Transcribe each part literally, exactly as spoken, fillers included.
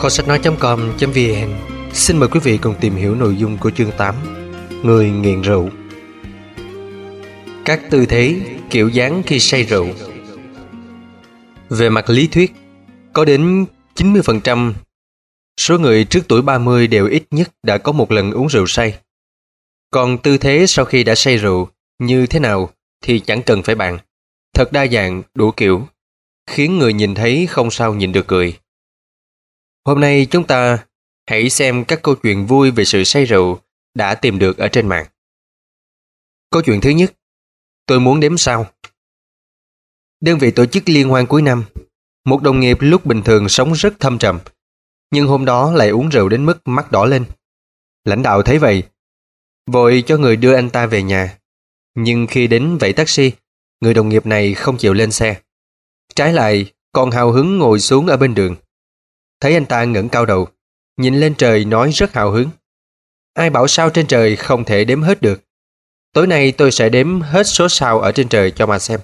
Kho sách nói.com.vn xin mời quý vị cùng tìm hiểu nội dung của chương tám: Người nghiện rượu. Các tư thế, kiểu dáng khi say rượu. Về mặt lý thuyết, có đến chín mươi phần trăm số người trước tuổi ba mươi đều ít nhất đã có một lần uống rượu say. Còn tư thế sau khi đã say rượu như thế nào thì chẳng cần phải bàn. Thật đa dạng, đủ kiểu, khiến người nhìn thấy không sao nhịn được cười. Hôm nay chúng ta hãy xem các câu chuyện vui về sự say rượu đã tìm được ở trên mạng. Câu chuyện thứ nhất, tôi muốn đếm sao. Đơn vị tổ chức liên hoan cuối năm, một đồng nghiệp lúc bình thường sống rất thâm trầm, nhưng hôm đó lại uống rượu đến mức mắt đỏ lên. Lãnh đạo thấy vậy, vội cho người đưa anh ta về nhà. Nhưng khi đến vẫy taxi, người đồng nghiệp này không chịu lên xe. Trái lại, còn hào hứng ngồi xuống ở bên đường. Thấy anh ta ngẩng cao đầu, nhìn lên trời nói rất hào hứng: ai bảo sao trên trời không thể đếm hết được. Tối nay tôi sẽ đếm hết số sao ở trên trời cho mà xem.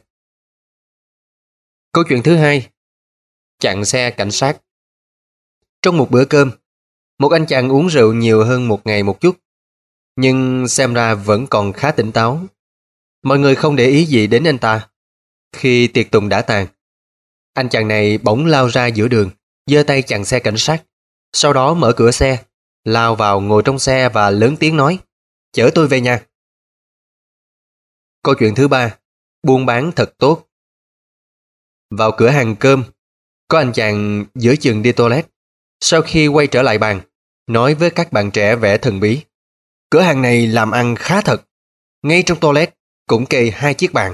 Câu chuyện thứ hai, chặn xe cảnh sát. Trong một bữa cơm, một anh chàng uống rượu nhiều hơn một ngày một chút, nhưng xem ra vẫn còn khá tỉnh táo. Mọi người không để ý gì đến anh ta. Khi tiệc tùng đã tàn, anh chàng này bỗng lao ra giữa đường, giơ tay chặn xe cảnh sát, sau đó mở cửa xe, lao vào ngồi trong xe và lớn tiếng nói: chở tôi về nhà. Câu chuyện thứ ba, buôn bán thật tốt. Vào cửa hàng cơm, có anh chàng giữa chừng đi toilet. Sau khi quay trở lại bàn, nói với các bạn trẻ vẻ thần bí: cửa hàng này làm ăn khá thật, ngay trong toilet cũng kê hai chiếc bàn.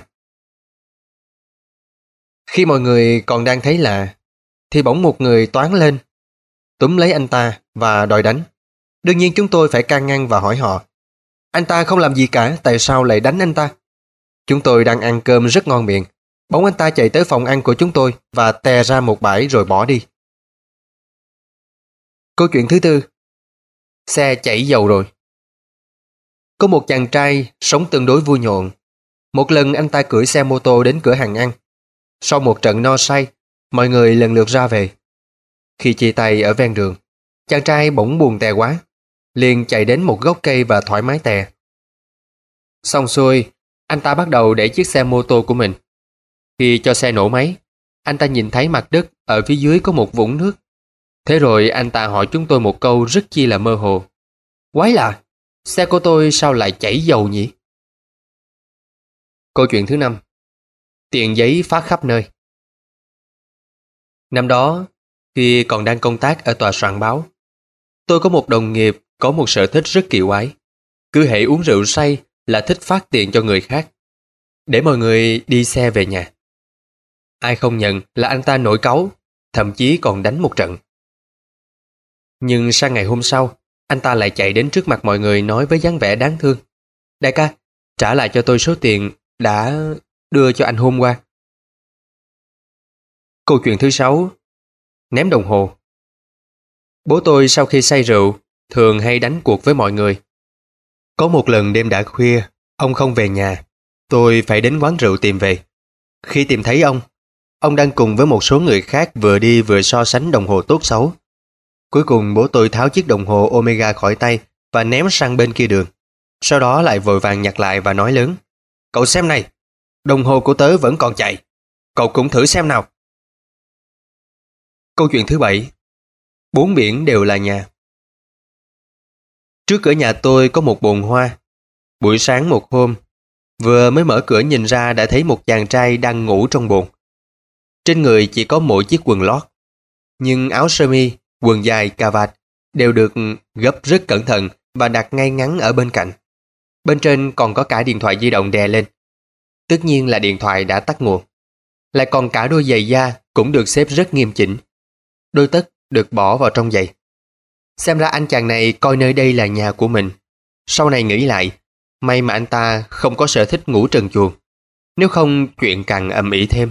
Khi mọi người còn đang thấy lạ, thì bỗng một người toáng lên, túm lấy anh ta và đòi đánh. Đương nhiên chúng tôi phải can ngăn và hỏi họ: anh ta không làm gì cả, tại sao lại đánh anh ta? Chúng tôi đang ăn cơm rất ngon miệng, bỗng anh ta chạy tới phòng ăn của chúng tôi và tè ra một bãi rồi bỏ đi. Câu chuyện thứ tư, xe chảy dầu rồi. Có một chàng trai sống tương đối vui nhộn. Một lần anh ta cưỡi xe mô tô đến cửa hàng ăn. Sau một trận no say, mọi người lần lượt ra về. Khi chia tay ở ven đường, chàng trai bỗng buồn tè quá, liền chạy đến một gốc cây và thoải mái tè. Xong xuôi, anh ta bắt đầu đẩy chiếc xe mô tô của mình. Khi cho xe nổ máy, anh ta nhìn thấy mặt đất ở phía dưới có một vũng nước. Thế rồi anh ta hỏi chúng tôi một câu rất chi là mơ hồ: quái lạ, xe của tôi sao lại chảy dầu nhỉ? Câu chuyện thứ năm, tiền giấy phát khắp nơi. Năm đó, khi còn đang công tác ở tòa soạn báo, tôi có một đồng nghiệp có một sở thích rất kỳ quái. Cứ hễ uống rượu say là thích phát tiền cho người khác, để mọi người đi xe về nhà. Ai không nhận là anh ta nổi cáu, thậm chí còn đánh một trận. Nhưng sang ngày hôm sau, anh ta lại chạy đến trước mặt mọi người nói với dáng vẻ đáng thương: đại ca, trả lại cho tôi số tiền đã đưa cho anh hôm qua. Câu chuyện thứ sáu, ném đồng hồ. Bố tôi sau khi say rượu thường hay đánh cuộc với mọi người. Có một lần đêm đã khuya, ông không về nhà. Tôi phải đến quán rượu tìm về. Khi tìm thấy ông, ông đang cùng với một số người khác vừa đi vừa so sánh đồng hồ tốt xấu. Cuối cùng bố tôi tháo chiếc đồng hồ Omega khỏi tay và ném sang bên kia đường. Sau đó lại vội vàng nhặt lại và nói lớn: cậu xem này, đồng hồ của tớ vẫn còn chạy, cậu cũng thử xem nào. Câu chuyện thứ bảy, bốn biển đều là nhà. Trước cửa nhà tôi có một bồn hoa. Buổi sáng một hôm, vừa mới mở cửa nhìn ra đã thấy một chàng trai đang ngủ trong bồn. Trên người chỉ có mỗi chiếc quần lót, nhưng áo sơ mi, quần dài, cà vạt đều được gấp rất cẩn thận và đặt ngay ngắn ở bên cạnh. Bên trên còn có cả điện thoại di động đè lên. Tất nhiên là điện thoại đã tắt nguồn. Lại còn cả đôi giày da cũng được xếp rất nghiêm chỉnh. Đôi tất được bỏ vào trong giày. Xem ra anh chàng này coi nơi đây là nhà của mình. Sau này nghĩ lại, may mà anh ta không có sở thích ngủ trần truồng, nếu không chuyện càng ầm ĩ thêm.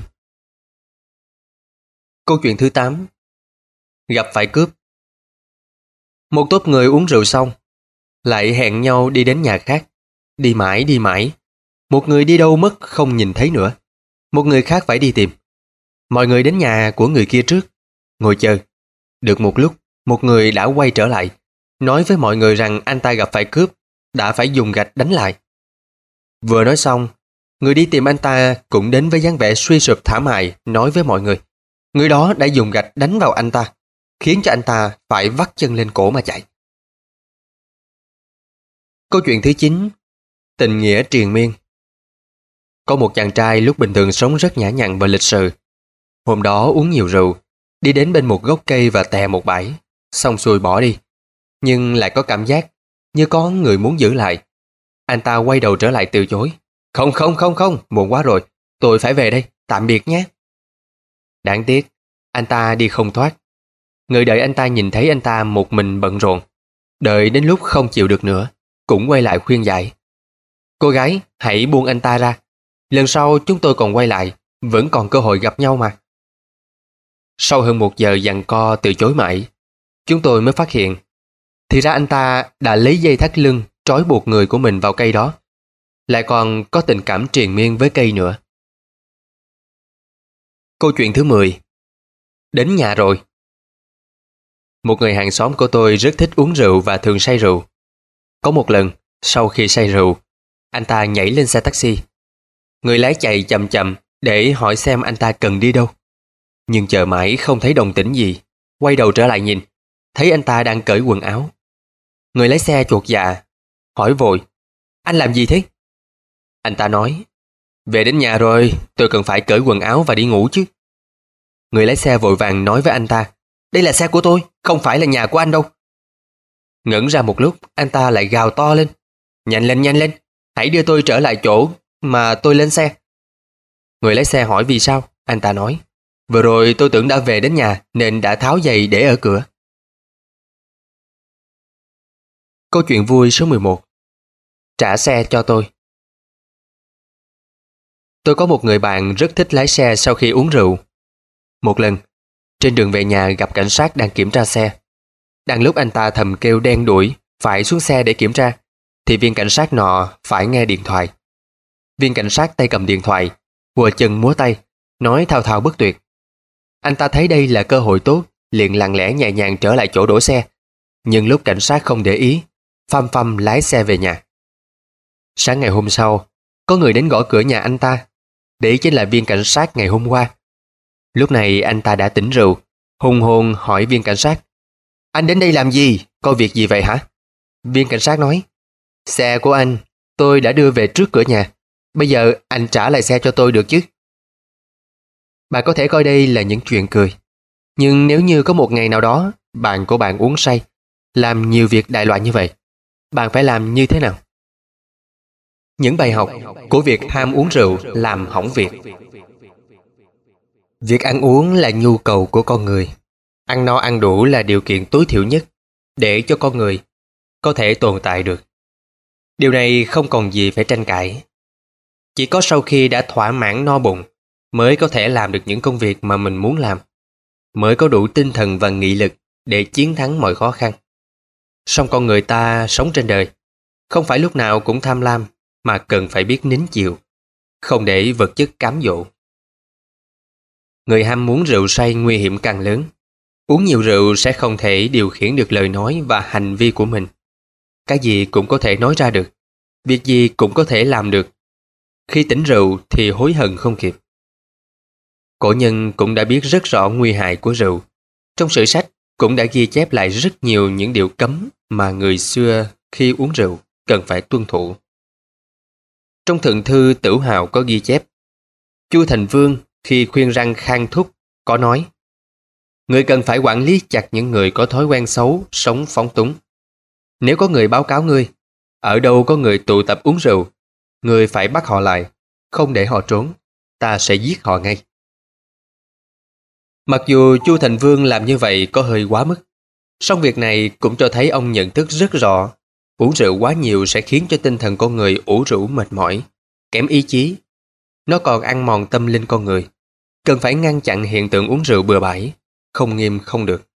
Câu chuyện thứ tám, gặp phải cướp. Một tốp người uống rượu xong, lại hẹn nhau đi đến nhà khác. Đi mãi đi mãi, một người đi đâu mất không nhìn thấy nữa. Một người khác phải đi tìm. Mọi người đến nhà của người kia trước, ngồi chờ. Được một lúc, một người đã quay trở lại, nói với mọi người rằng anh ta gặp phải cướp, đã phải dùng gạch đánh lại. Vừa nói xong, người đi tìm anh ta cũng đến với dáng vẻ suy sụp thảm hại, nói với mọi người. Người đó đã dùng gạch đánh vào anh ta, khiến cho anh ta phải vắt chân lên cổ mà chạy. Câu chuyện thứ chín, tình nghĩa triền miên. Có một chàng trai lúc bình thường sống rất nhã nhặn và lịch sự. Hôm đó uống nhiều rượu, đi đến bên một gốc cây và tè một bãi, xong xuôi bỏ đi. Nhưng lại có cảm giác như có người muốn giữ lại. Anh ta quay đầu trở lại từ chối. Không không không không, muộn quá rồi, tôi phải về đây, tạm biệt nhé. Đáng tiếc, anh ta đi không thoát. Người đợi anh ta nhìn thấy anh ta một mình bận rộn, đợi đến lúc không chịu được nữa, cũng quay lại khuyên giải. Cô gái, hãy buông anh ta ra. Lần sau chúng tôi còn quay lại, vẫn còn cơ hội gặp nhau mà. Sau hơn một giờ giằng co từ chối mãi, chúng tôi mới phát hiện, thì ra anh ta đã lấy dây thắt lưng trói buộc người của mình vào cây đó, lại còn có tình cảm triền miên với cây nữa. Câu chuyện thứ mười. Đến nhà rồi. Một người hàng xóm của tôi rất thích uống rượu và thường say rượu. Có một lần, sau khi say rượu, anh ta nhảy lên xe taxi. Người lái chạy chậm chậm để hỏi xem anh ta cần đi đâu. Nhưng chờ mãi không thấy đồng tĩnh gì. Quay đầu trở lại nhìn, thấy anh ta đang cởi quần áo. Người lái xe chột dạ, hỏi vội, anh làm gì thế? Anh ta nói, về đến nhà rồi, tôi cần phải cởi quần áo và đi ngủ chứ. Người lái xe vội vàng nói với anh ta, đây là xe của tôi, không phải là nhà của anh đâu. Ngẩn ra một lúc, anh ta lại gào to lên, nhanh lên nhanh lên, hãy đưa tôi trở lại chỗ mà tôi lên xe. Người lái xe hỏi vì sao, anh ta nói, vừa rồi tôi tưởng đã về đến nhà nên đã tháo giày để ở cửa. Câu chuyện vui số mười một. Trả xe cho tôi. Tôi có một người bạn rất thích lái xe sau khi uống rượu. Một lần, trên đường về nhà gặp cảnh sát đang kiểm tra xe. Đang lúc anh ta thầm kêu đen đuổi, phải xuống xe để kiểm tra, thì viên cảnh sát nọ phải nghe điện thoại. Viên cảnh sát tay cầm điện thoại, quờ chân múa tay, nói thao thao bất tuyệt. Anh ta thấy đây là cơ hội tốt, liền lặng lẽ nhẹ nhàng trở lại chỗ đổ xe. Nhưng lúc cảnh sát không để ý, phăm phăm lái xe về nhà. Sáng ngày hôm sau, có người đến gõ cửa nhà anh ta. Đấy chính là viên cảnh sát ngày hôm qua. Lúc này anh ta đã tỉnh rượu, hùng hồn hỏi viên cảnh sát, anh đến đây làm gì? Có việc gì vậy hả? Viên cảnh sát nói, xe của anh, tôi đã đưa về trước cửa nhà. Bây giờ anh trả lại xe cho tôi được chứ? Bạn có thể coi đây là những chuyện cười. Nhưng nếu như có một ngày nào đó, bạn của bạn uống say, làm nhiều việc đại loại như vậy, bạn phải làm như thế nào? Những bài học của việc ham uống rượu làm hỏng việc. Việc ăn uống là nhu cầu của con người. Ăn no ăn đủ là điều kiện tối thiểu nhất để cho con người có thể tồn tại được. Điều này không còn gì phải tranh cãi. Chỉ có sau khi đã thỏa mãn no bụng mới có thể làm được những công việc mà mình muốn làm, mới có đủ tinh thần và nghị lực để chiến thắng mọi khó khăn. Song con người ta sống trên đời, không phải lúc nào cũng tham lam, mà cần phải biết nín chịu, không để vật chất cám dỗ. Người ham muốn rượu say nguy hiểm càng lớn. Uống nhiều rượu sẽ không thể điều khiển được lời nói và hành vi của mình. Cái gì cũng có thể nói ra được, việc gì cũng có thể làm được. Khi tỉnh rượu thì hối hận không kịp. Cổ nhân cũng đã biết rất rõ nguy hại của rượu. Trong sử sách cũng đã ghi chép lại rất nhiều những điều cấm mà người xưa khi uống rượu cần phải tuân thủ. Trong Thượng thư Tửu Hào có ghi chép, Chu Thành Vương khi khuyên răn Khang Thúc có nói, người cần phải quản lý chặt những người có thói quen xấu, sống phóng túng. Nếu có người báo cáo ngươi, ở đâu có người tụ tập uống rượu, ngươi phải bắt họ lại, không để họ trốn, ta sẽ giết họ ngay. Mặc dù Chu Thành Vương làm như vậy có hơi quá mức, song việc này cũng cho thấy ông nhận thức rất rõ, uống rượu quá nhiều sẽ khiến cho tinh thần con người ủ rũ mệt mỏi, kém ý chí. Nó còn ăn mòn tâm linh con người. Cần phải ngăn chặn hiện tượng uống rượu bừa bãi, không nghiêm không được.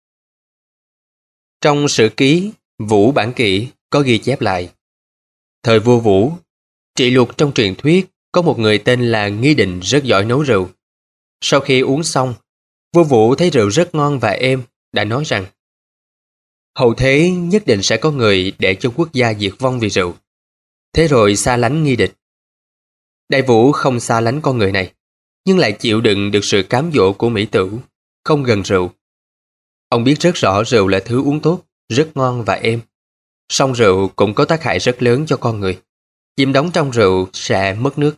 Trong sử ký Vũ Bản Kỷ có ghi chép lại, thời vua Vũ, Trị Luật trong truyền thuyết có một người tên là Nghi Định rất giỏi nấu rượu. Sau khi uống xong, vua Vũ thấy rượu rất ngon và êm, đã nói rằng Hậu thế nhất định sẽ có người để cho quốc gia diệt vong vì rượu. Thế rồi xa lánh nghi địch. Đại Vũ không xa lánh con người này, nhưng lại chịu đựng được sự cám dỗ của mỹ tử, không gần rượu. Ông biết rất rõ rượu là thứ uống tốt, rất ngon và êm. Song rượu cũng có tác hại rất lớn cho con người. Chìm đắm trong rượu sẽ mất nước.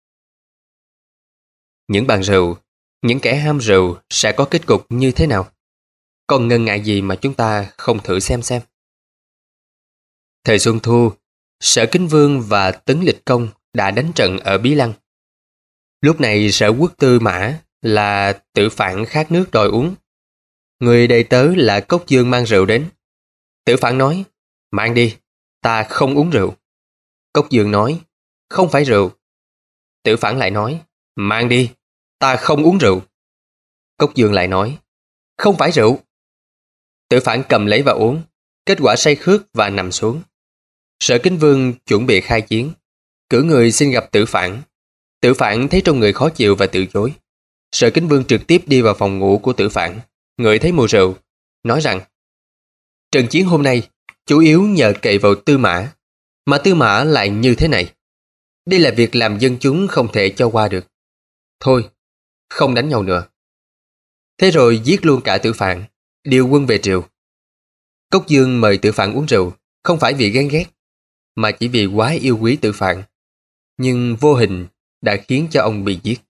Những bàn rượu, những kẻ ham rượu sẽ có kết cục như thế nào? Còn ngần ngại gì mà chúng ta không thử xem xem. Thời Xuân Thu, Sở Kính Vương và Tấn Lịch Công đã đánh trận ở Bí Lăng. Lúc này Sở Quốc Tư Mã là Tử Phản khát nước đòi uống. Người đầy tớ là Cốc Dương mang rượu đến. Tử Phản nói, mang đi, ta không uống rượu. Cốc Dương nói, không phải rượu. Tử Phản lại nói, mang đi, ta không uống rượu. Cốc Dương lại nói, không phải rượu. Tử Phản cầm lấy và uống, kết quả say khướt và nằm xuống. Sở Kính Vương chuẩn bị khai chiến, cử người xin gặp Tử Phản. Tử Phản thấy trong người khó chịu và từ chối. Sở Kính Vương trực tiếp đi vào phòng ngủ của Tử Phản, ngửi thấy mùi rượu, nói rằng trận chiến hôm nay chủ yếu nhờ cậy vào Tư Mã, mà Tư Mã lại như thế này. Đây là việc làm dân chúng không thể cho qua được. Thôi, không đánh nhau nữa. Thế rồi giết luôn cả Tử Phản, điều quân về triều. Cốc Dương mời Tử Phản uống rượu, không phải vì ghen ghét, mà chỉ vì quá yêu quý Tử Phản. Nhưng vô hình đã khiến cho ông bị giết.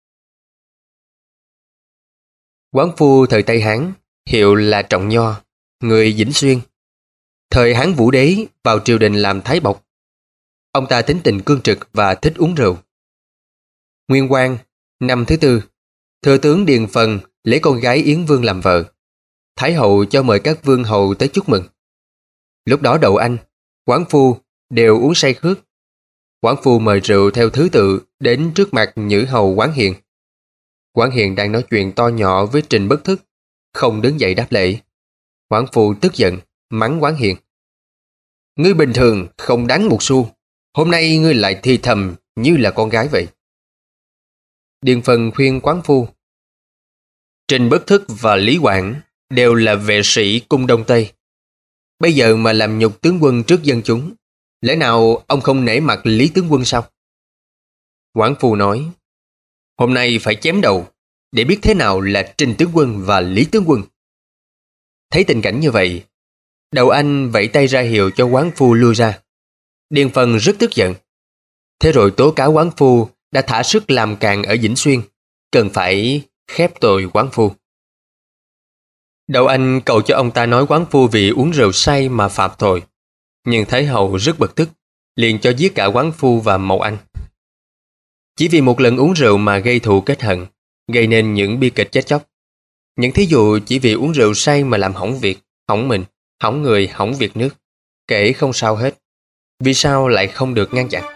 Quán phu thời Tây Hán, hiệu là Trọng Nho, người Vĩnh Xuyên. Thời Hán Vũ Đế vào triều đình làm thái bộc. Ông ta tính tình cương trực và thích uống rượu. Nguyên Quang, năm thứ tư, thừa tướng Điền Phần lấy con gái Yến Vương làm vợ. Thái hậu cho mời các vương hầu tới chúc mừng. Lúc đó Đậu Anh, Quán phu đều uống say khướt. Quán phu mời rượu theo thứ tự đến trước mặt Nhữ hầu Quán Hiền. Quán Hiền đang nói chuyện to nhỏ với Trình Bất Thức, không đứng dậy đáp lễ. Quán phu tức giận, mắng Quán Hiền. Ngươi bình thường không đáng một xu, hôm nay ngươi lại thì thầm như là con gái vậy. Điền Phần khuyên Quán phu. Trình Bất Thức và Lý Quảng đều là vệ sĩ cung Đông Tây. Bây giờ mà làm nhục tướng quân trước dân chúng, lẽ nào ông không nể mặt Lý tướng quân sao? Quán phu nói, hôm nay phải chém đầu, để biết thế nào là Trình tướng quân và Lý tướng quân. Thấy tình cảnh như vậy, Đậu Anh vẫy tay ra hiệu cho Quán phu lui ra. Điền Phần rất tức giận. Thế rồi tố cáo Quán phu đã thả sức làm càn ở Vĩnh Xuyên, cần phải khép tội Quán phu. Đậu Anh cầu cho ông ta nói Quán phu vì uống rượu say mà phạm tội. Nhưng Thái hậu rất bực tức, liền cho giết cả Quán phu và Mậu Anh. Chỉ vì một lần uống rượu mà gây thù kết hận, gây nên những bi kịch chết chóc. Những thí dụ chỉ vì uống rượu say mà làm hỏng việc, hỏng mình, hỏng người, hỏng việc nước, kể không sao hết. Vì sao lại không được ngăn chặn?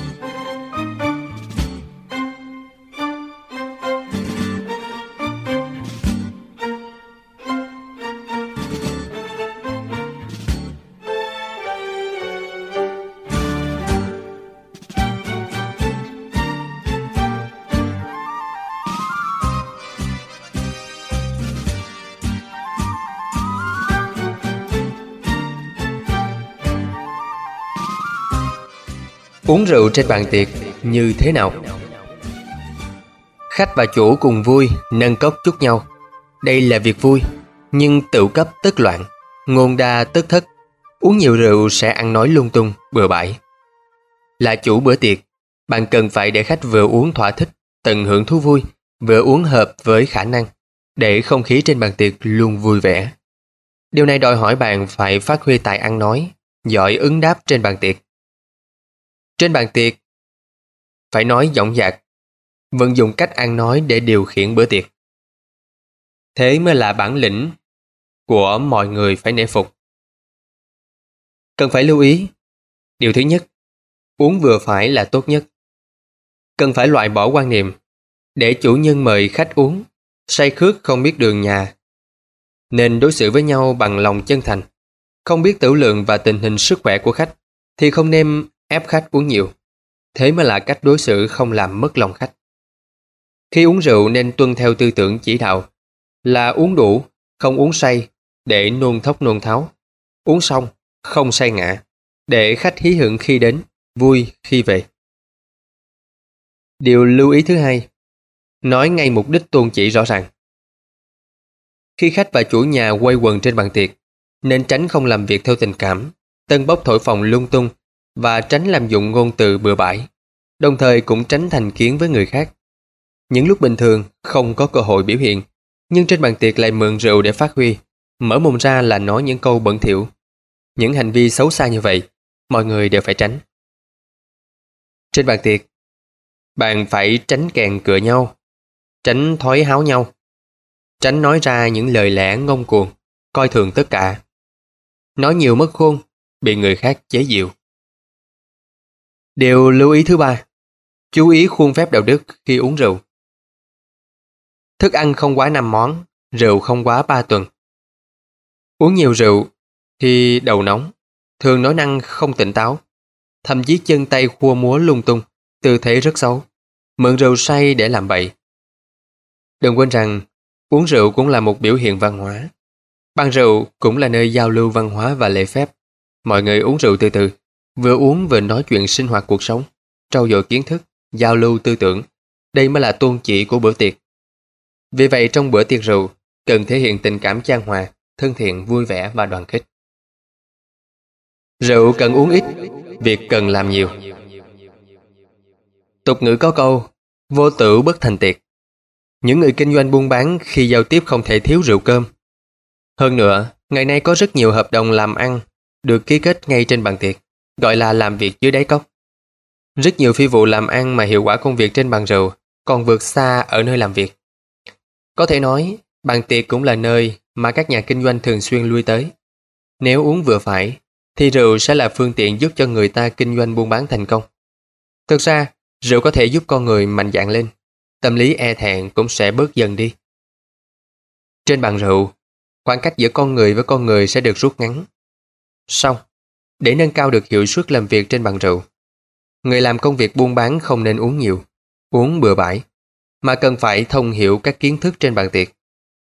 Uống rượu trên bàn tiệc như thế nào? Khách và chủ cùng vui, nâng cốc chúc nhau. Đây là việc vui, nhưng tựu cấp tất loạn, ngôn đa tất thất. Uống nhiều rượu sẽ ăn nói lung tung, bừa bãi. Là chủ bữa tiệc, bạn cần phải để khách vừa uống thỏa thích, tận hưởng thú vui, vừa uống hợp với khả năng, để không khí trên bàn tiệc luôn vui vẻ. Điều này đòi hỏi bạn phải phát huy tài ăn nói, giỏi ứng đáp trên bàn tiệc. Trên bàn tiệc, phải nói dõng dạc, vận dụng cách ăn nói để điều khiển bữa tiệc. Thế mới là bản lĩnh của mọi người phải nể phục. Cần phải lưu ý, điều thứ nhất, uống vừa phải là tốt nhất. Cần phải loại bỏ quan niệm, để chủ nhân mời khách uống, say khướt không biết đường nhà. Nên đối xử với nhau bằng lòng chân thành. Không biết tửu lượng và tình hình sức khỏe của khách, thì không nên ép khách uống nhiều. Thế mới là cách đối xử không làm mất lòng khách. Khi uống rượu nên tuân theo tư tưởng chỉ đạo là uống đủ, không uống say, để nôn thốc nôn tháo. Uống xong, không say ngã, để khách hí hửng khi đến, vui khi về. Điều lưu ý thứ hai, nói ngay mục đích tôn chỉ rõ ràng. Khi khách và chủ nhà quây quần trên bàn tiệc, nên tránh không làm việc theo tình cảm, tân bốc thổi phồng lung tung và tránh làm dụng ngôn từ bừa bãi, đồng thời cũng tránh thành kiến với người khác. Những lúc bình thường không có cơ hội biểu hiện, nhưng trên bàn tiệc lại mượn rượu để phát huy, mở mồm ra là nói những câu bẩn thỉu. Những hành vi xấu xa như vậy, mọi người đều phải tránh. Trên bàn tiệc, bạn phải tránh kèn cựa nhau, tránh thói háo nhau, tránh nói ra những lời lẽ ngông cuồng, coi thường tất cả. Nói nhiều mất khôn, bị người khác chế giễu. Điều lưu ý thứ ba, chú ý khuôn phép đạo đức khi uống rượu. Thức ăn không quá năm món, rượu không quá ba tuần. Uống nhiều rượu thì đầu nóng, thường nói năng không tỉnh táo, thậm chí chân tay khua múa lung tung, tư thế rất xấu, mượn rượu say để làm bậy. Đừng quên rằng, uống rượu cũng là một biểu hiện văn hóa. Bàn rượu cũng là nơi giao lưu văn hóa và lễ phép. Mọi người uống rượu từ từ, vừa uống vừa nói chuyện sinh hoạt cuộc sống, trau dồi kiến thức, giao lưu tư tưởng. Đây mới là tôn chỉ của bữa tiệc. Vì vậy trong bữa tiệc rượu, cần thể hiện tình cảm chan hòa, thân thiện, vui vẻ và đoàn kết. Rượu cần uống ít, việc cần làm nhiều. Tục ngữ có câu, vô tửu bất thành tiệc. Những người kinh doanh buôn bán khi giao tiếp không thể thiếu rượu cơm. Hơn nữa, ngày nay có rất nhiều hợp đồng làm ăn được ký kết ngay trên bàn tiệc, gọi là làm việc dưới đáy cốc. Rất nhiều phi vụ làm ăn mà hiệu quả công việc trên bàn rượu còn vượt xa ở nơi làm việc. Có thể nói, bàn tiệc cũng là nơi mà các nhà kinh doanh thường xuyên lui tới. Nếu uống vừa phải, thì rượu sẽ là phương tiện giúp cho người ta kinh doanh buôn bán thành công. Thực ra, rượu có thể giúp con người mạnh dạn lên, tâm lý e thẹn cũng sẽ bớt dần đi. Trên bàn rượu, khoảng cách giữa con người với con người sẽ được rút ngắn. Xong, để nâng cao được hiệu suất làm việc trên bàn rượu, người làm công việc buôn bán không nên uống nhiều, uống bừa bãi, mà cần phải thông hiểu các kiến thức trên bàn tiệc.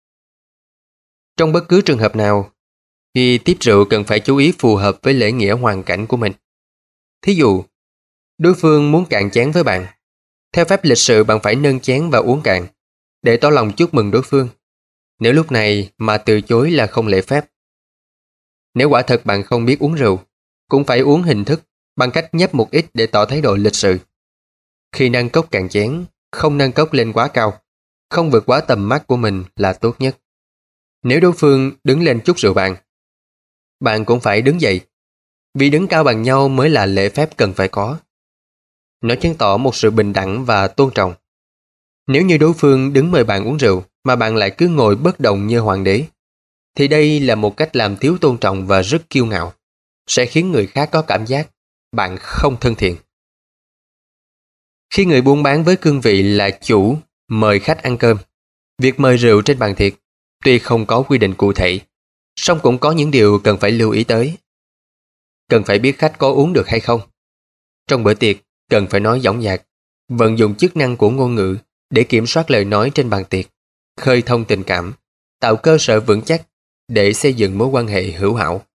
Trong bất cứ trường hợp nào, khi tiếp rượu cần phải chú ý phù hợp với lễ nghĩa hoàn cảnh của mình. Thí dụ, đối phương muốn cạn chén với bạn. Theo phép lịch sự bạn phải nâng chén và uống cạn, để tỏ lòng chúc mừng đối phương. Nếu lúc này mà từ chối là không lễ phép. Nếu quả thật bạn không biết uống rượu, cũng phải uống hình thức bằng cách nhấp một ít để tỏ thái độ lịch sự. Khi nâng cốc cạn chén, không nâng cốc lên quá cao, không vượt quá tầm mắt của mình là tốt nhất. Nếu đối phương đứng lên chúc rượu bạn, bạn cũng phải đứng dậy, vì đứng cao bằng nhau mới là lễ phép cần phải có. Nó chứng tỏ một sự bình đẳng và tôn trọng. Nếu như đối phương đứng mời bạn uống rượu mà bạn lại cứ ngồi bất động như hoàng đế, thì đây là một cách làm thiếu tôn trọng và rất kiêu ngạo, sẽ khiến người khác có cảm giác bạn không thân thiện. Khi người buôn bán với cương vị là chủ mời khách ăn cơm, việc mời rượu trên bàn tiệc tuy không có quy định cụ thể, song cũng có những điều cần phải lưu ý tới. Cần phải biết khách có uống được hay không. Trong bữa tiệc, cần phải nói dõng dạc, vận dụng chức năng của ngôn ngữ để kiểm soát lời nói trên bàn tiệc, khơi thông tình cảm, tạo cơ sở vững chắc để xây dựng mối quan hệ hữu hảo.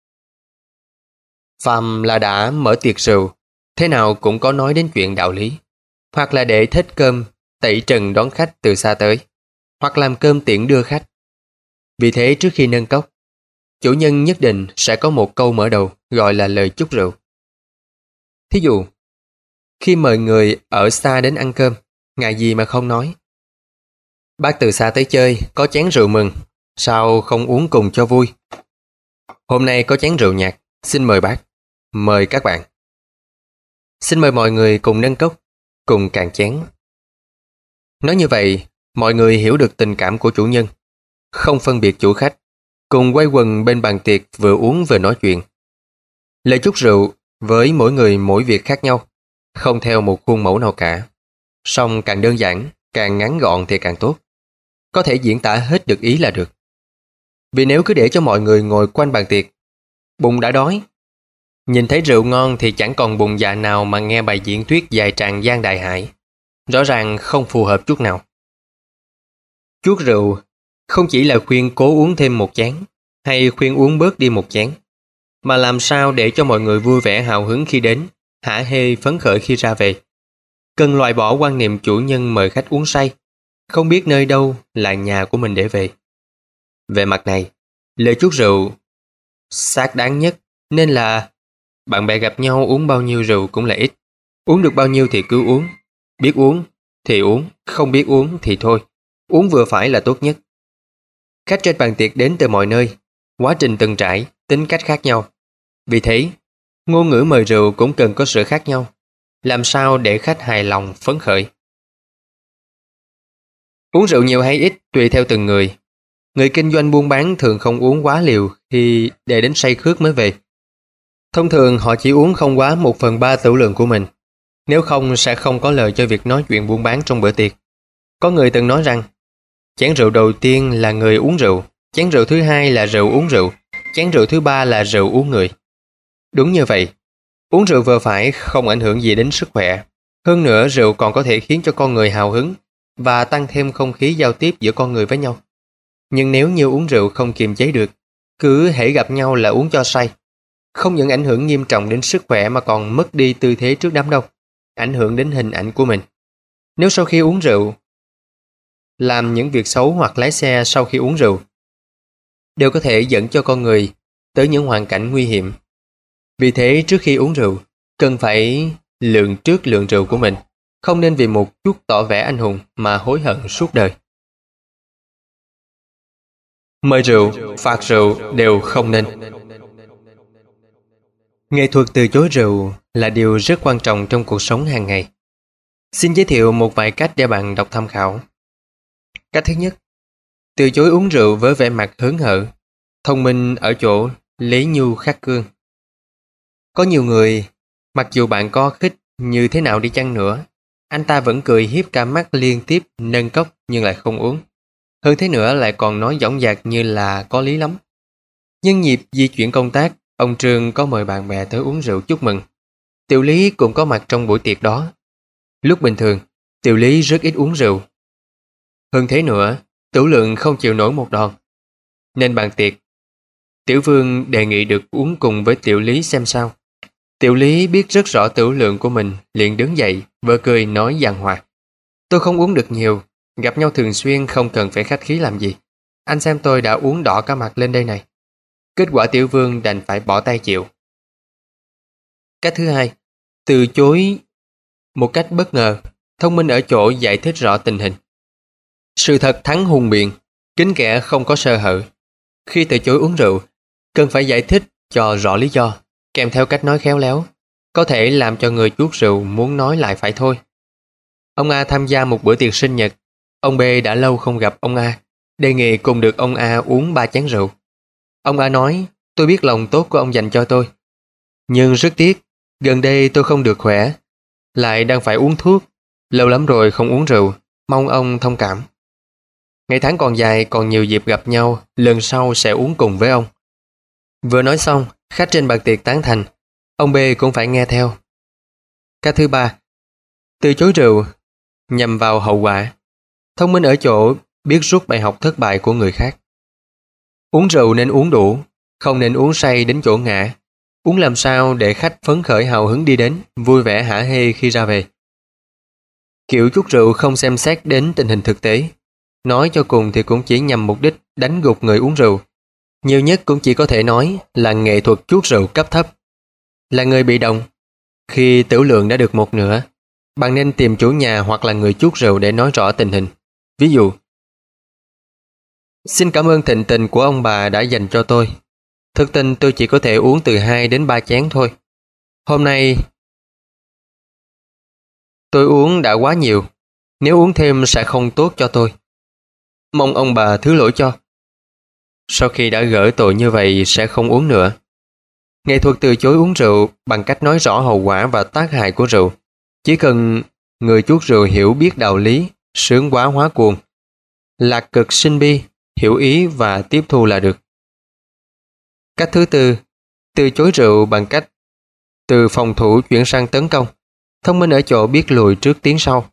Phàm là đã mở tiệc rượu, thế nào cũng có nói đến chuyện đạo lý, hoặc là để thết cơm, tẩy trần đón khách từ xa tới, hoặc làm cơm tiễn đưa khách. Vì thế trước khi nâng cốc, chủ nhân nhất định sẽ có một câu mở đầu gọi là lời chúc rượu. Thí dụ, khi mời người ở xa đến ăn cơm, ngại gì mà không nói. Bác từ xa tới chơi, có chén rượu mừng, sao không uống cùng cho vui? Hôm nay có chén rượu nhạt, xin mời bác, mời các bạn. Xin mời mọi người cùng nâng cốc, cùng cạn chén. Nói như vậy, mọi người hiểu được tình cảm của chủ nhân, không phân biệt chủ khách, cùng quay quần bên bàn tiệc vừa uống vừa nói chuyện. Lời chúc rượu với mỗi người mỗi việc khác nhau, không theo một khuôn mẫu nào cả. Song càng đơn giản, càng ngắn gọn thì càng tốt. Có thể diễn tả hết được ý là được. Vì nếu cứ để cho mọi người ngồi quanh bàn tiệc, bụng đã đói, nhìn thấy rượu ngon thì chẳng còn bụng dạ nào mà nghe bài diễn thuyết dài tràng gian đại hải. Rõ ràng không phù hợp chút nào. Chuốc rượu không chỉ là khuyên cố uống thêm một chén, hay khuyên uống bớt đi một chén, mà làm sao để cho mọi người vui vẻ hào hứng khi đến, hả hê phấn khởi khi ra về. Cần loại bỏ quan niệm chủ nhân mời khách uống say, không biết nơi đâu là nhà của mình để về. Về mặt này, lời chúc rượu xác đáng nhất nên là bạn bè gặp nhau uống bao nhiêu rượu cũng là ít. Uống được bao nhiêu thì cứ uống, biết uống thì uống, không biết uống thì thôi. Uống vừa phải là tốt nhất. Khách trên bàn tiệc đến từ mọi nơi, quá trình từng trải, tính cách khác nhau. Vì thế, ngôn ngữ mời rượu cũng cần có sự khác nhau. Làm sao để khách hài lòng, phấn khởi. Uống rượu nhiều hay ít tùy theo từng người. Người kinh doanh buôn bán thường không uống quá liều khi để đến say khướt mới về. Thông thường họ chỉ uống không quá một phần ba tửu lượng của mình. Nếu không sẽ không có lời cho việc nói chuyện buôn bán trong bữa tiệc. Có người từng nói rằng, chén rượu đầu tiên là người uống rượu, chén rượu thứ hai là rượu uống rượu, chén rượu thứ ba là rượu uống người. Đúng như vậy, uống rượu vừa phải không ảnh hưởng gì đến sức khỏe. Hơn nữa rượu còn có thể khiến cho con người hào hứng và tăng thêm không khí giao tiếp giữa con người với nhau. Nhưng nếu như uống rượu không kiềm chế được, cứ hễ gặp nhau là uống cho say, không những ảnh hưởng nghiêm trọng đến sức khỏe mà còn mất đi tư thế trước đám đông, ảnh hưởng đến hình ảnh của mình. Nếu sau khi uống rượu, làm những việc xấu hoặc lái xe sau khi uống rượu, đều có thể dẫn cho con người tới những hoàn cảnh nguy hiểm. Vì thế trước khi uống rượu, cần phải lượng trước lượng rượu của mình, không nên vì một chút tỏ vẻ anh hùng mà hối hận suốt đời. Mời rượu, phạt rượu đều không nên. Nghệ thuật từ chối rượu là điều rất quan trọng trong cuộc sống hàng ngày. Xin giới thiệu một vài cách để bạn đọc tham khảo. Cách thứ nhất, từ chối uống rượu với vẻ mặt hớn hở, thông minh ở chỗ lấy nhu khắc cương. Có nhiều người, mặc dù bạn có khích như thế nào đi chăng nữa, anh ta vẫn cười hiếp cả mắt liên tiếp nâng cốc nhưng lại không uống. Hơn thế nữa lại còn nói dõng dạc như là có lý lắm. Nhân dịp di chuyển công tác, ông Trương có mời bạn bè tới uống rượu chúc mừng. Tiểu Lý cũng có mặt trong buổi tiệc đó. Lúc bình thường, Tiểu Lý rất ít uống rượu. Hơn thế nữa, tửu lượng không chịu nổi một đòn. Nên bàn tiệc, Tiểu Vương đề nghị được uống cùng với Tiểu Lý xem sao. Tiểu Lý biết rất rõ tửu lượng của mình, liền đứng dậy, vờ cười nói giằng hòa. Tôi không uống được nhiều, gặp nhau thường xuyên không cần phải khách khí làm gì. Anh xem tôi đã uống đỏ cả mặt lên đây này. Kết quả Tiểu Vương đành phải bỏ tay chịu. Cách thứ hai, từ chối một cách bất ngờ, thông minh ở chỗ giải thích rõ tình hình. Sự thật thắng hùng biện, kín kẽ không có sơ hở. Khi từ chối uống rượu, cần phải giải thích cho rõ lý do, kèm theo cách nói khéo léo, có thể làm cho người chuốc rượu muốn nói lại phải thôi. Ông A tham gia một bữa tiệc sinh nhật. Ông B đã lâu không gặp ông A, đề nghị cùng được ông A uống ba chén rượu. Ông A nói, tôi biết lòng tốt của ông dành cho tôi. Nhưng rất tiếc, gần đây tôi không được khỏe, lại đang phải uống thuốc, lâu lắm rồi không uống rượu, mong ông thông cảm. Ngày tháng còn dài, còn nhiều dịp gặp nhau, lần sau sẽ uống cùng với ông. Vừa nói xong, khách trên bàn tiệc tán thành, ông B cũng phải nghe theo. Cách thứ ba, từ chối rượu nhằm vào hậu quả. Thông minh ở chỗ biết rút bài học thất bại của người khác. Uống rượu nên uống đủ, không nên uống say đến chỗ ngã. Uống làm sao để khách phấn khởi hào hứng đi đến, vui vẻ hả hê khi ra về. Kiểu chút rượu không xem xét đến tình hình thực tế. Nói cho cùng thì cũng chỉ nhằm mục đích đánh gục người uống rượu. Nhiều nhất cũng chỉ có thể nói là nghệ thuật chuốc rượu cấp thấp. Là người bị động, khi tửu lượng đã được một nửa, bạn nên tìm chủ nhà hoặc là người chuốc rượu để nói rõ tình hình. Ví dụ, xin cảm ơn thịnh tình của ông bà đã dành cho tôi. Thực tình tôi chỉ có thể uống từ hai đến ba chén thôi. Hôm nay tôi uống đã quá nhiều, nếu uống thêm sẽ không tốt cho tôi. Mong ông bà thứ lỗi cho. Sau khi đã gỡ tội như vậy sẽ không uống nữa. Nghệ thuật từ chối uống rượu bằng cách nói rõ hậu quả và tác hại của rượu. Chỉ cần người chuốc rượu hiểu biết đạo lý, sướng quá hóa cuồng, lạc cực sinh bi, hiểu ý và tiếp thu là được. Cách thứ tư, từ chối rượu bằng cách từ phòng thủ chuyển sang tấn công. Thông minh ở chỗ biết lùi trước tiến sau.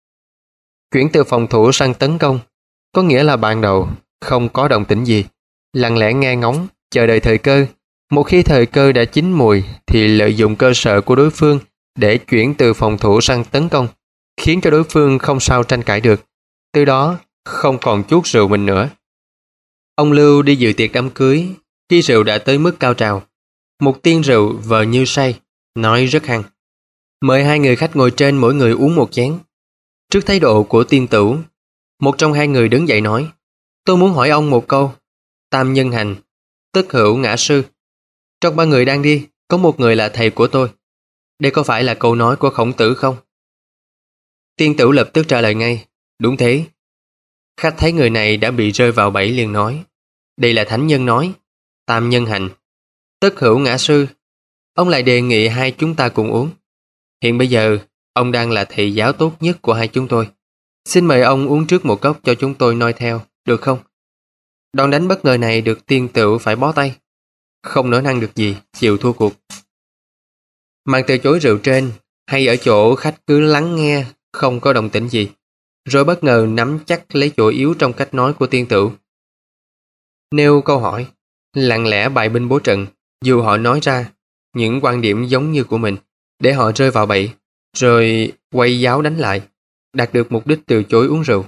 Chuyển từ phòng thủ sang tấn công có nghĩa là ban đầu không có động tĩnh gì, lặng lẽ nghe ngóng, chờ đợi thời cơ. Một khi thời cơ đã chín mùi thì lợi dụng cơ sở của đối phương để chuyển từ phòng thủ sang tấn công, khiến cho đối phương không sao tranh cãi được, từ đó không còn chuốt rượu mình nữa. Ông Lưu đi dự tiệc đám cưới, khi rượu đã tới mức cao trào. Một tiên rượu vờ như say, nói rất hăng. Mời hai người khách ngồi trên mỗi người uống một chén. Trước thái độ của tiên tửu, một trong hai người đứng dậy nói: tôi muốn hỏi ông một câu. Tam nhân hành, tức hữu ngã sư. Trong ba người đang đi, có một người là thầy của tôi. Đây có phải là câu nói của Khổng Tử không? Tiên tửu lập tức trả lời ngay: đúng thế. Khách thấy người này đã bị rơi vào bẫy liền nói: đây là thánh nhân nói, tam nhân hành, tức hữu ngã sư. Ông lại đề nghị hai chúng ta cùng uống. Hiện bây giờ, ông đang là thầy giáo tốt nhất của hai chúng tôi. Xin mời ông uống trước một cốc cho chúng tôi noi theo, được không? Đòn đánh bất ngờ này được tiên tửu phải bó tay. Không nói năng được gì, chịu thua cuộc. Màn từ chối rượu trên, hay ở chỗ khách cứ lắng nghe, không có động tĩnh gì, rồi bất ngờ nắm chắc lấy chỗ yếu trong cách nói của tiên tửu. Nêu câu hỏi, lặng lẽ bày binh bố trận, dù họ nói ra những quan điểm giống như của mình, để họ rơi vào bẫy, rồi quay giáo đánh lại, đạt được mục đích từ chối uống rượu.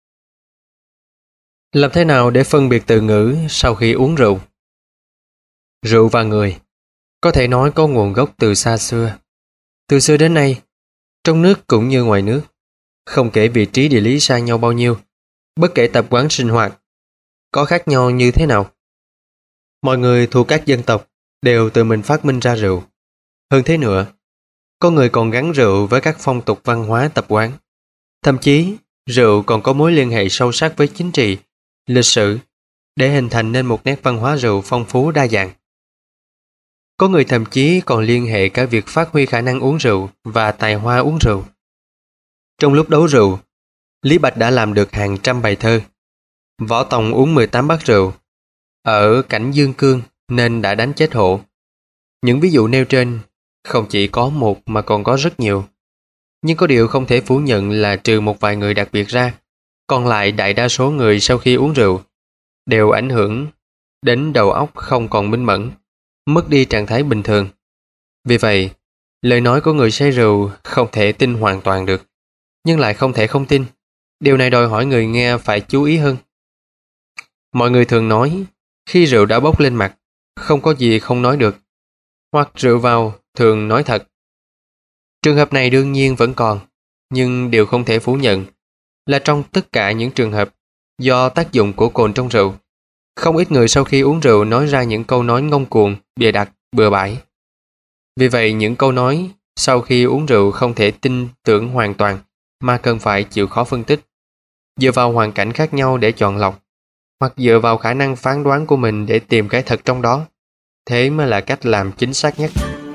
Làm thế nào để phân biệt từ ngữ sau khi uống rượu? Rượu và người có thể nói có nguồn gốc từ xa xưa. Từ xưa đến nay, trong nước cũng như ngoài nước, không kể vị trí địa lý xa nhau bao nhiêu, bất kể tập quán sinh hoạt có khác nhau như thế nào, mọi người thuộc các dân tộc đều tự mình phát minh ra rượu. Hơn thế nữa, có người còn gắn rượu với các phong tục văn hóa tập quán. Thậm chí, rượu còn có mối liên hệ sâu sắc với chính trị, lịch sử, để hình thành nên một nét văn hóa rượu phong phú đa dạng. Có người thậm chí còn liên hệ cả việc phát huy khả năng uống rượu và tài hoa uống rượu. Trong lúc đấu rượu, Lý Bạch đã làm được hàng trăm bài thơ. Võ Tòng uống mười tám bát rượu ở cảnh Dương Cương nên đã đánh chết hổ. Những ví dụ nêu trên không chỉ có một mà còn có rất nhiều. Nhưng có điều không thể phủ nhận là trừ một vài người đặc biệt ra, còn lại đại đa số người sau khi uống rượu đều ảnh hưởng đến đầu óc không còn minh mẫn, mất đi trạng thái bình thường. Vì vậy, lời nói của người say rượu không thể tin hoàn toàn được, nhưng lại không thể không tin. Điều này đòi hỏi người nghe phải chú ý hơn. Mọi người thường nói, khi rượu đã bốc lên mặt, không có gì không nói được, hoặc rượu vào thường nói thật. Trường hợp này đương nhiên vẫn còn, nhưng điều không thể phủ nhận là trong tất cả những trường hợp do tác dụng của cồn trong rượu, không ít người sau khi uống rượu nói ra những câu nói ngông cuồng, bịa đặt, bừa bãi. Vì vậy những câu nói sau khi uống rượu không thể tin tưởng hoàn toàn, mà cần phải chịu khó phân tích, dựa vào hoàn cảnh khác nhau để chọn lọc, hoặc dựa vào khả năng phán đoán của mình để tìm cái thật trong đó. Thế mới là cách làm chính xác nhất.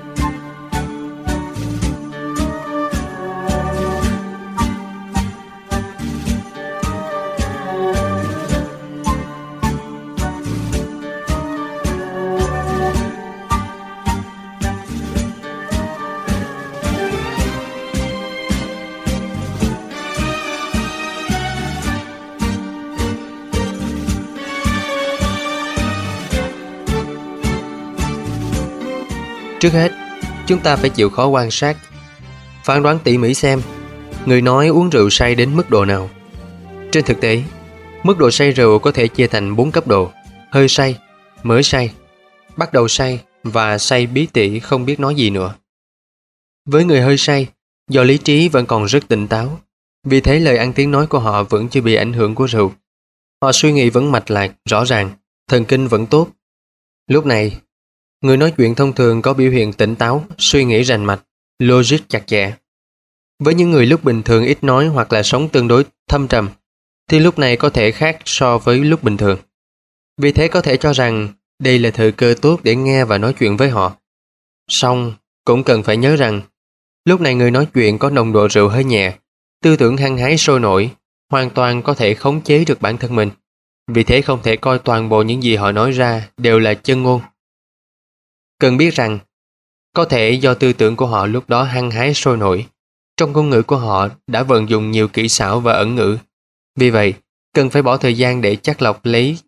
Trước hết, chúng ta phải chịu khó quan sát, phán đoán tỉ mỉ xem người nói uống rượu say đến mức độ nào. Trên thực tế, mức độ say rượu có thể chia thành bốn cấp độ: hơi say, mới say, bắt đầu say và say bí tỉ không biết nói gì nữa. Với người hơi say, do lý trí vẫn còn rất tỉnh táo, vì thế lời ăn tiếng nói của họ vẫn chưa bị ảnh hưởng của rượu. Họ suy nghĩ vẫn mạch lạc, rõ ràng, thần kinh vẫn tốt. Lúc này, người nói chuyện thông thường có biểu hiện tỉnh táo, suy nghĩ rành mạch, logic chặt chẽ. Với những người lúc bình thường ít nói hoặc là sống tương đối thâm trầm, thì lúc này có thể khác so với lúc bình thường. Vì thế có thể cho rằng đây là thời cơ tốt để nghe và nói chuyện với họ. Song cũng cần phải nhớ rằng, lúc này người nói chuyện có nồng độ rượu hơi nhẹ, tư tưởng hăng hái sôi nổi, hoàn toàn có thể khống chế được bản thân mình. Vì thế không thể coi toàn bộ những gì họ nói ra đều là chân ngôn. Cần biết rằng, có thể do tư tưởng của họ lúc đó hăng hái sôi nổi, trong ngôn ngữ của họ đã vận dụng nhiều kỹ xảo và ẩn ngữ. Vì vậy, cần phải bỏ thời gian để chắt lọc lấy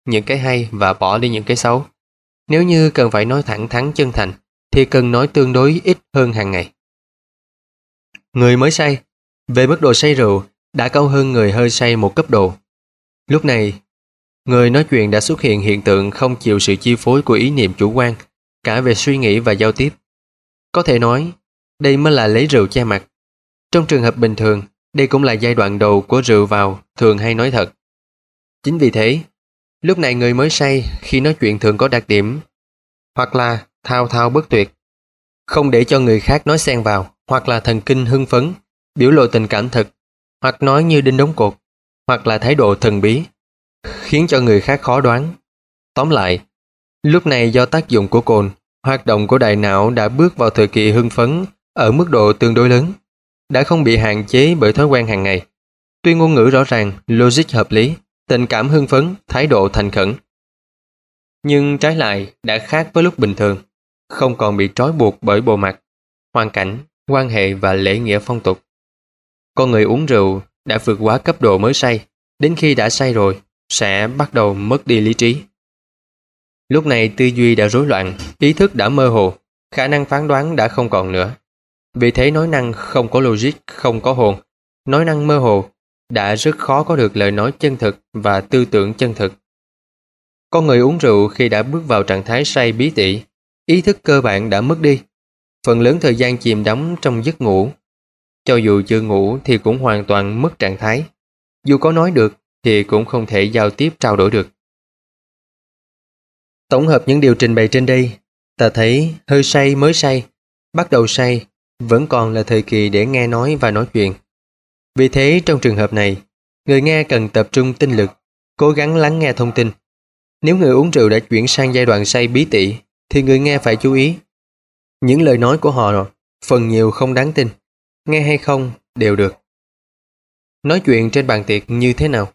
những cái hay và bỏ đi những cái xấu. Nếu như cần phải nói thẳng thắn chân thành, thì cần nói tương đối ít hơn hàng ngày. Người mới say, về mức độ say rượu, đã cao hơn người hơi say một cấp độ. Lúc này, người nói chuyện đã xuất hiện hiện tượng không chịu sự chi phối của ý niệm chủ quan, cả về suy nghĩ và giao tiếp. Có thể nói, đây mới là lấy rượu che mặt. Trong trường hợp bình thường, đây cũng là giai đoạn đầu của rượu vào, thường hay nói thật. Chính vì thế, lúc này người mới say khi nói chuyện thường có đặc điểm hoặc là thao thao bất tuyệt, không để cho người khác nói xen vào, hoặc là thần kinh hưng phấn, biểu lộ tình cảm thật, hoặc nói như đinh đóng cột, hoặc là thái độ thần bí, khiến cho người khác khó đoán. Tóm lại, lúc này do tác dụng của cồn, hoạt động của đại não đã bước vào thời kỳ hưng phấn ở mức độ tương đối lớn, đã không bị hạn chế bởi thói quen hàng ngày. Tuy ngôn ngữ rõ ràng, logic hợp lý, tình cảm hưng phấn, thái độ thành khẩn, nhưng trái lại đã khác với lúc bình thường, không còn bị trói buộc bởi bộ mặt, hoàn cảnh, quan hệ và lễ nghĩa phong tục. Con người uống rượu đã vượt quá cấp độ mới say, đến khi đã say rồi sẽ bắt đầu mất đi lý trí. Lúc này tư duy đã rối loạn, ý thức đã mơ hồ, khả năng phán đoán đã không còn nữa. Vì thế nói năng không có logic, không có hồn, nói năng mơ hồ, đã rất khó có được lời nói chân thực và tư tưởng chân thực. Con người uống rượu khi đã bước vào trạng thái say bí tỉ, ý thức cơ bản đã mất đi, phần lớn thời gian chìm đắm trong giấc ngủ. Cho dù chưa ngủ thì cũng hoàn toàn mất trạng thái, dù có nói được thì cũng không thể giao tiếp trao đổi được. Tổng hợp những điều trình bày trên đây, ta thấy hơi say mới say, bắt đầu say, vẫn còn là thời kỳ để nghe nói và nói chuyện. Vì thế trong trường hợp này, người nghe cần tập trung tinh lực, cố gắng lắng nghe thông tin. Nếu người uống rượu đã chuyển sang giai đoạn say bí tỉ, thì người nghe phải chú ý. Những lời nói của họ phần nhiều không đáng tin, nghe hay không đều được. Nói chuyện trên bàn tiệc như thế nào?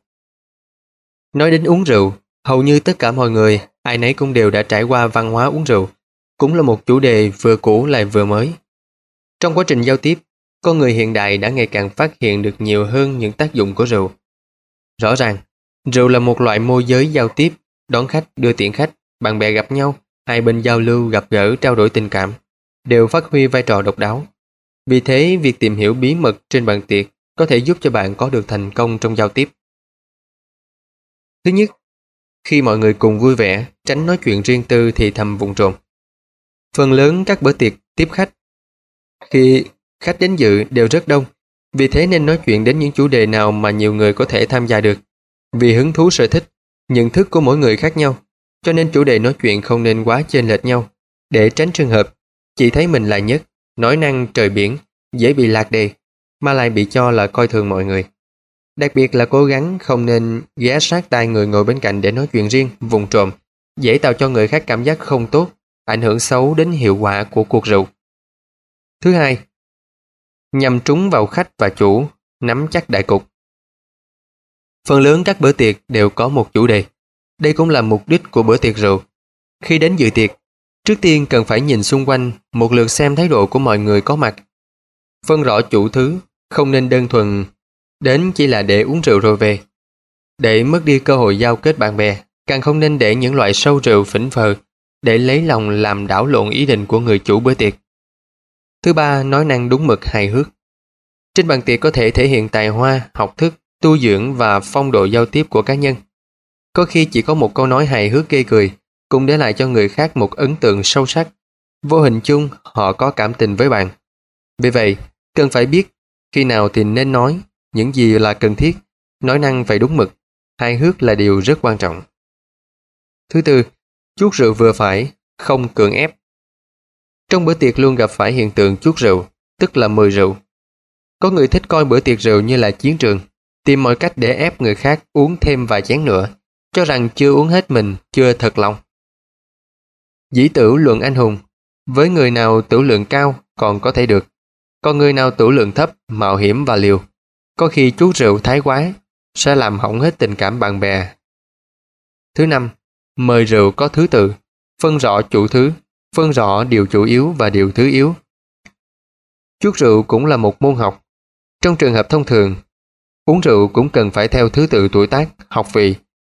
Nói đến uống rượu, hầu như tất cả mọi người, ai nấy cũng đều đã trải qua văn hóa uống rượu, cũng là một chủ đề vừa cũ lại vừa mới. Trong quá trình giao tiếp, con người hiện đại đã ngày càng phát hiện được nhiều hơn những tác dụng của rượu. Rõ ràng, rượu là một loại môi giới giao tiếp, đón khách, đưa tiễn khách, bạn bè gặp nhau, hai bên giao lưu, gặp gỡ, trao đổi tình cảm, đều phát huy vai trò độc đáo. Vì thế, việc tìm hiểu bí mật trên bàn tiệc có thể giúp cho bạn có được thành công trong giao tiếp. Thứ nhất, khi mọi người cùng vui vẻ, tránh nói chuyện riêng tư thì thầm vụng trộm. Phần lớn các bữa tiệc tiếp khách, khi khách đến dự đều rất đông, vì thế nên nói chuyện đến những chủ đề nào mà nhiều người có thể tham gia được. Vì hứng thú sở thích, nhận thức của mỗi người khác nhau, cho nên chủ đề nói chuyện không nên quá chênh lệch nhau, để tránh trường hợp chỉ thấy mình là nhất, nói năng trời biển, dễ bị lạc đề, mà lại bị cho là coi thường mọi người. Đặc biệt là cố gắng không nên ghé sát tai người ngồi bên cạnh để nói chuyện riêng, vùng trộm, dễ tạo cho người khác cảm giác không tốt, ảnh hưởng xấu đến hiệu quả của cuộc rượu. Thứ hai, nhằm trúng vào khách và chủ, nắm chắc đại cục. Phần lớn các bữa tiệc đều có một chủ đề. Đây cũng là mục đích của bữa tiệc rượu. Khi đến dự tiệc, trước tiên cần phải nhìn xung quanh, một lượt xem thái độ của mọi người có mặt. Phân rõ chủ thứ, không nên đơn thuần đến chỉ là để uống rượu rồi về. Để mất đi cơ hội giao kết bạn bè, càng không nên để những loại sâu rượu phỉnh phờ để lấy lòng làm đảo lộn ý định của người chủ bữa tiệc. Thứ ba, nói năng đúng mực hài hước. Trên bàn tiệc có thể thể hiện tài hoa, học thức, tu dưỡng và phong độ giao tiếp của cá nhân. Có khi chỉ có một câu nói hài hước gây cười, cũng để lại cho người khác một ấn tượng sâu sắc. Vô hình chung, họ có cảm tình với bạn. Vì vậy, cần phải biết khi nào thì nên nói, những gì là cần thiết, nói năng phải đúng mực, hài hước là điều rất quan trọng. Thứ tư, chuốc rượu vừa phải, không cưỡng ép. Trong bữa tiệc luôn gặp phải hiện tượng chuốc rượu, tức là mời rượu. Có người thích coi bữa tiệc rượu như là chiến trường, tìm mọi cách để ép người khác uống thêm vài chén nữa, cho rằng chưa uống hết mình, chưa thật lòng. Dĩ tửu luận anh hùng, với người nào tửu lượng cao còn có thể được, còn người nào tửu lượng thấp, mạo hiểm và liều. Có khi chuốc rượu thái quá, sẽ làm hỏng hết tình cảm bạn bè. Thứ năm, mời rượu có thứ tự, phân rõ chủ thứ, phân rõ điều chủ yếu và điều thứ yếu. Chuốc rượu cũng là một môn học. Trong trường hợp thông thường, uống rượu cũng cần phải theo thứ tự tuổi tác, học vị.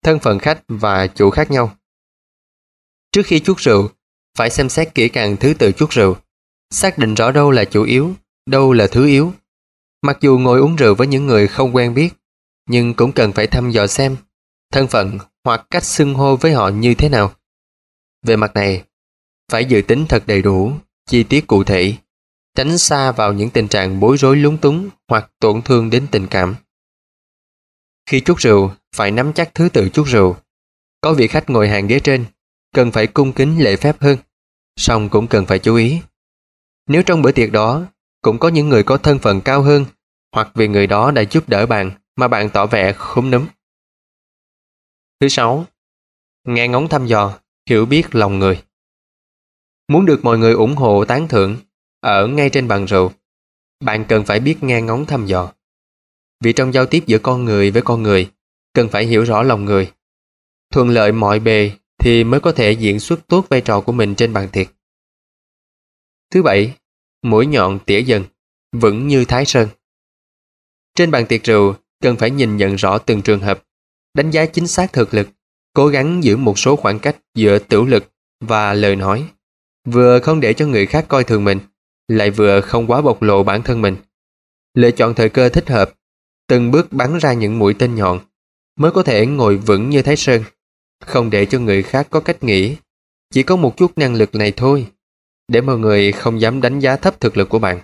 thân phận khách và chủ khác nhau. Trước khi chuốc rượu, phải xem xét kỹ càng thứ tự chuốc rượu, xác định rõ đâu là chủ yếu, đâu là thứ yếu. Mặc dù ngồi uống rượu với những người không quen biết, nhưng cũng cần phải thăm dò xem thân phận hoặc cách xưng hô với họ như thế nào. Về mặt này, phải dự tính thật đầy đủ, chi tiết cụ thể, tránh xa vào những tình trạng bối rối lúng túng hoặc tổn thương đến tình cảm. Khi chuốc rượu, phải nắm chắc thứ tự chuốc rượu. Có vị khách ngồi hàng ghế trên, cần phải cung kính lễ phép hơn, song cũng cần phải chú ý. Nếu trong bữa tiệc đó cũng có những người có thân phận cao hơn, hoặc vì người đó đã giúp đỡ bạn mà bạn tỏ vẻ khúm núm. Thứ sáu, nghe ngóng thăm dò, hiểu biết lòng người. Muốn được mọi người ủng hộ tán thưởng ở ngay trên bàn rượu, bạn cần phải biết nghe ngóng thăm dò. Vì trong giao tiếp giữa con người với con người, cần phải hiểu rõ lòng người. Thuận lợi mọi bề thì mới có thể diễn xuất tốt vai trò của mình trên bàn tiệc. Thứ bảy, mũi nhọn tỉa dần, vững như Thái Sơn. Trên bàn tiệc rượu, cần phải nhìn nhận rõ từng trường hợp, đánh giá chính xác thực lực, cố gắng giữ một số khoảng cách giữa tửu lực và lời nói, vừa không để cho người khác coi thường mình, lại vừa không quá bộc lộ bản thân mình. Lựa chọn thời cơ thích hợp, từng bước bắn ra những mũi tên nhọn, mới có thể ngồi vững như Thái Sơn, không để cho người khác có cách nghĩ chỉ có một chút năng lực này thôi, để mọi người không dám đánh giá thấp thực lực của bạn.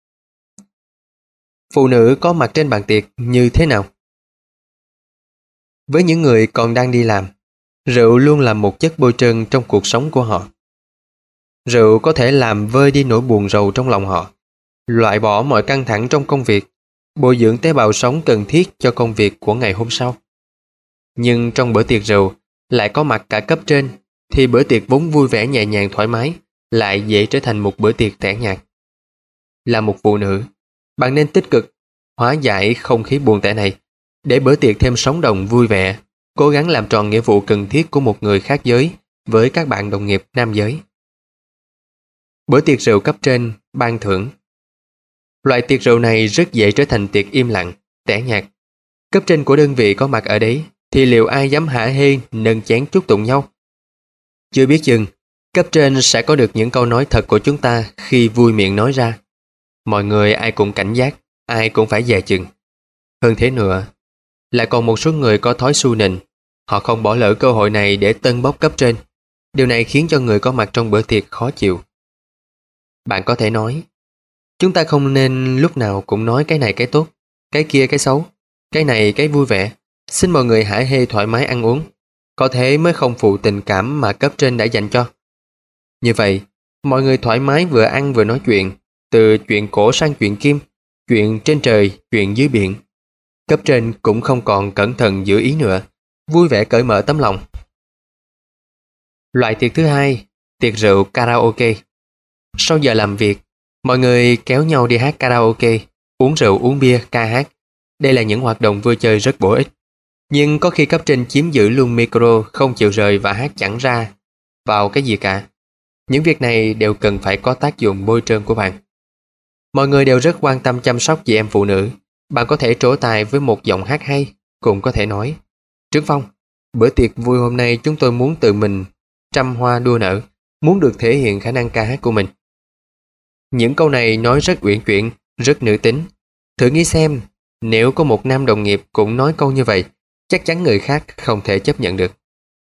Phụ nữ có mặt trên bàn tiệc như thế nào? Với những người còn đang đi làm, rượu luôn là một chất bôi trơn trong cuộc sống của họ. Rượu có thể làm vơi đi nỗi buồn rầu trong lòng họ, loại bỏ mọi căng thẳng trong công việc, bồi dưỡng tế bào sống cần thiết cho công việc của ngày hôm sau. Nhưng trong bữa tiệc rượu lại có mặt cả cấp trên, thì bữa tiệc vốn vui vẻ nhẹ nhàng thoải mái lại dễ trở thành một bữa tiệc tẻ nhạt. Là một phụ nữ, bạn nên tích cực hóa giải không khí buồn tẻ này, để bữa tiệc thêm sống động vui vẻ, cố gắng làm tròn nghĩa vụ cần thiết của một người khác giới với các bạn đồng nghiệp nam giới. Bữa tiệc rượu cấp trên, ban thưởng. Loại tiệc rượu này rất dễ trở thành tiệc im lặng, tẻ nhạt. Cấp trên của đơn vị có mặt ở đấy, thì liệu ai dám hả hê nâng chén chúc tụng nhau? Chưa biết chừng, cấp trên sẽ có được những câu nói thật của chúng ta khi vui miệng nói ra. Mọi người ai cũng cảnh giác, ai cũng phải dè chừng. Hơn thế nữa, lại còn một số người có thói xu nịnh, họ không bỏ lỡ cơ hội này để tâng bốc cấp trên. Điều này khiến cho người có mặt trong bữa tiệc khó chịu. Bạn có thể nói, chúng ta không nên lúc nào cũng nói cái này cái tốt, cái kia cái xấu, cái này cái vui vẻ. Xin mọi người hãy hê thoải mái ăn uống, có thế mới không phụ tình cảm mà cấp trên đã dành cho. Như vậy, mọi người thoải mái vừa ăn vừa nói chuyện, từ chuyện cổ sang chuyện kim, chuyện trên trời, chuyện dưới biển. Cấp trên cũng không còn cẩn thận giữ ý nữa, vui vẻ cởi mở tấm lòng. Loại tiệc thứ hai, tiệc rượu karaoke. Sau giờ làm việc, mọi người kéo nhau đi hát karaoke, uống rượu uống bia, ca hát. Đây là những hoạt động vui chơi rất bổ ích. Nhưng có khi cấp trên chiếm giữ luôn micro, không chịu rời và hát chẳng ra vào cái gì cả. Những việc này đều cần phải có tác dụng bôi trơn của bạn. Mọi người đều rất quan tâm chăm sóc chị em phụ nữ. Bạn có thể trổ tài với một giọng hát hay, cũng có thể nói: Trương Phong, bữa tiệc vui hôm nay chúng tôi muốn tự mình trăm hoa đua nở, muốn được thể hiện khả năng ca hát của mình. Những câu này nói rất uyển chuyển, rất nữ tính. Thử nghĩ xem, nếu có một nam đồng nghiệp cũng nói câu như vậy, chắc chắn người khác không thể chấp nhận được.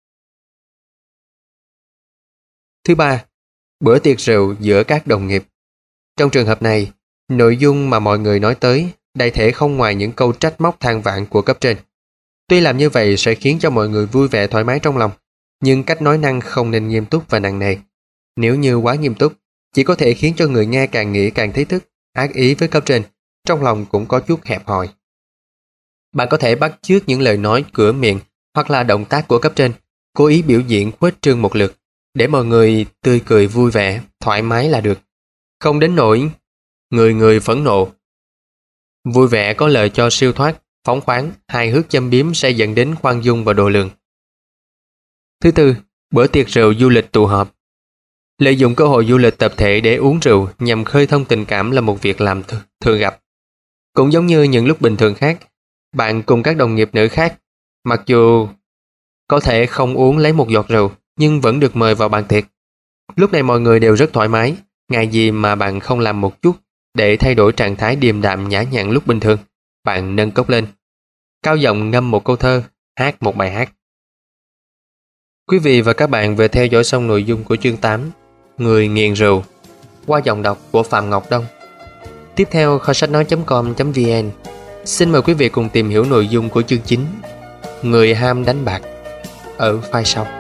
Thứ ba, bữa tiệc rượu giữa các đồng nghiệp. Trong trường hợp này, nội dung mà mọi người nói tới đại thể không ngoài những câu trách móc than vãn của cấp trên. Tuy làm như vậy sẽ khiến cho mọi người vui vẻ thoải mái trong lòng, nhưng cách nói năng không nên nghiêm túc và nặng nề. Nếu như quá nghiêm túc, chỉ có thể khiến cho người nghe càng nghĩ càng thấy tức, ác ý với cấp trên, trong lòng cũng có chút hẹp hòi. Bạn có thể bắt chước những lời nói cửa miệng hoặc là động tác của cấp trên, cố ý biểu diễn khuếch trương một lượt, để mọi người tươi cười vui vẻ, thoải mái là được. Không đến nỗi người người phẫn nộ. Vui vẻ có lời cho siêu thoát, phóng khoáng, hài hước châm biếm sẽ dẫn đến khoan dung và độ lượng. Thứ tư, bữa tiệc rượu du lịch tụ họp. Lợi dụng cơ hội du lịch tập thể để uống rượu nhằm khơi thông tình cảm là một việc làm th- thường gặp. Cũng giống như những lúc bình thường khác, bạn cùng các đồng nghiệp nữ khác, mặc dù Có thể không uống lấy một giọt rượu, nhưng vẫn được mời vào bàn tiệc. Lúc này mọi người đều rất thoải mái, ngại gì mà bạn không làm một chút để thay đổi trạng thái điềm đạm nhã nhặn lúc bình thường. Bạn nâng cốc lên, cao giọng ngâm một câu thơ, hát một bài hát. Quý vị và các bạn vừa theo dõi xong nội dung của chương tám, Người nghiện rượu, qua giọng đọc của Phạm Ngọc Đông. Tiếp theo, kho sách nói chấm com chấm vn xin mời quý vị cùng tìm hiểu nội dung của chương chín, Người ham đánh bạc, ở file sau.